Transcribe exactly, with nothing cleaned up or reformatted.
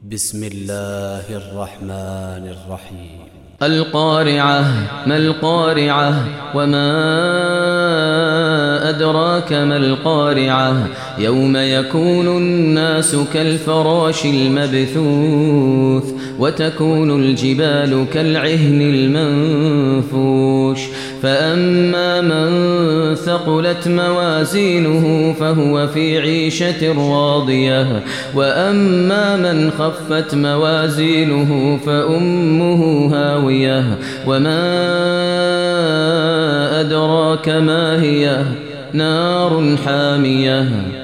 بسم الله الرحمن الرحيم. القارعة. ما القارعة؟ وما أدراك ما القارعة؟ يوم يكون الناس كالفراش المبثوث وتكون الجبال كالعهن المنفوش. فأما من ثقلت موازينه فهو في عيشة راضية، وأما من خفت موازينه فأمه هاوية. وما أدراك ما هي؟ نار حامية.